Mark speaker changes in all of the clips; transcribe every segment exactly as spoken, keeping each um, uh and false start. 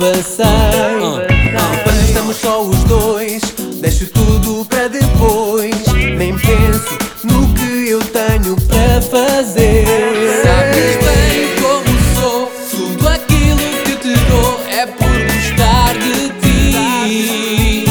Speaker 1: passei. uh, uh, Quando estamos só os dois, deixo tudo para depois. Nem penso no que eu tenho para fazer.
Speaker 2: Sabes bem como sou, tudo aquilo que te dou é por gostar de ti.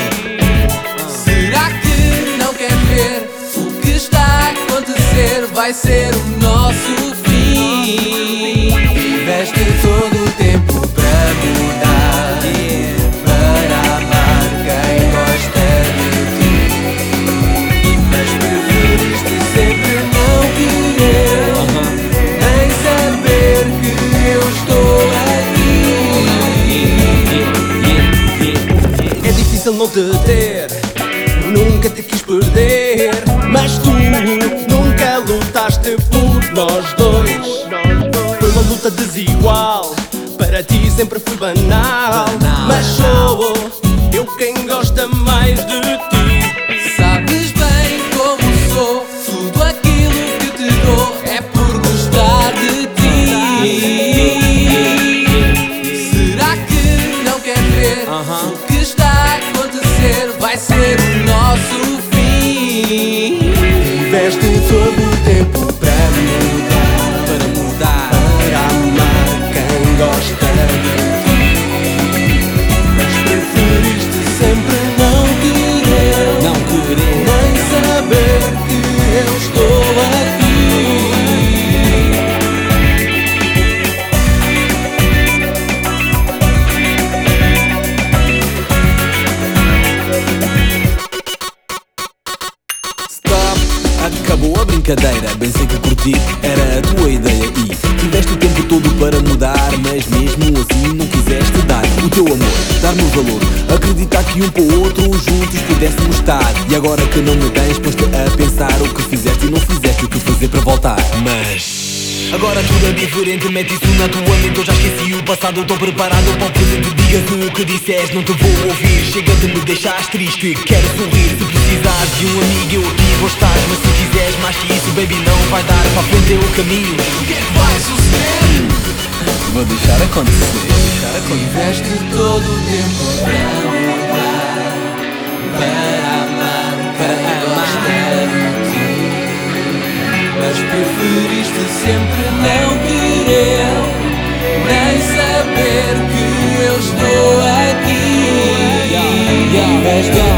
Speaker 2: Será que não quer ver o que está a acontecer? Vai ser o nosso fim.
Speaker 1: Tiveste todo o tempo para mudar, para amar quem gosta de ti, mas preferiste sempre não querer, nem saber que eu estou aqui. É difícil não te ter, nunca te quis perder, mas tu nunca lutaste por nós dois. Foi uma luta desigual, para ti sempre fui banal, mas sou eu quem gosta mais de ti.
Speaker 2: Sabes bem como sou, tudo aquilo que te dou é por gostar de ti. Será que não quer ver o que está a acontecer? Vai ser o nosso fim.
Speaker 1: Tiveste todo o tempo para mudar, para mudar, para amar quem gosta de ti, mas preferiste sempre não querer, não querer, nem saber que eu estou aqui.
Speaker 3: Acabou a brincadeira, bem sei que curti, era a tua ideia e tiveste o tempo todo para mudar, mas mesmo assim não quiseste dar o teu amor, dar-me o valor, acreditar que um para o outro juntos pudéssemos estar. E agora que não me tens, pois-te a pensar o que fizeste e não fizeste o que fazer para voltar. Mas agora tudo é diferente, mete isso na tua mente. Eu já esqueci o passado, estou preparado para o presente. Digas-me o que disseste, não te vou ouvir. Chega de me deixares triste, quero sorrir. Se precisares de um amigo eu aqui vou estar, mas se quiseres mais que isso, baby, não vai dar. Para a frente é o caminho, o que é que vai suceder? Vou deixar acontecer, deixar acontecer.
Speaker 2: Tiveste todo o tempo para mudar, para amar quem gosta de ti, mas preferiste sempre não querer, nem saber que eu estou aqui.
Speaker 1: Tiveste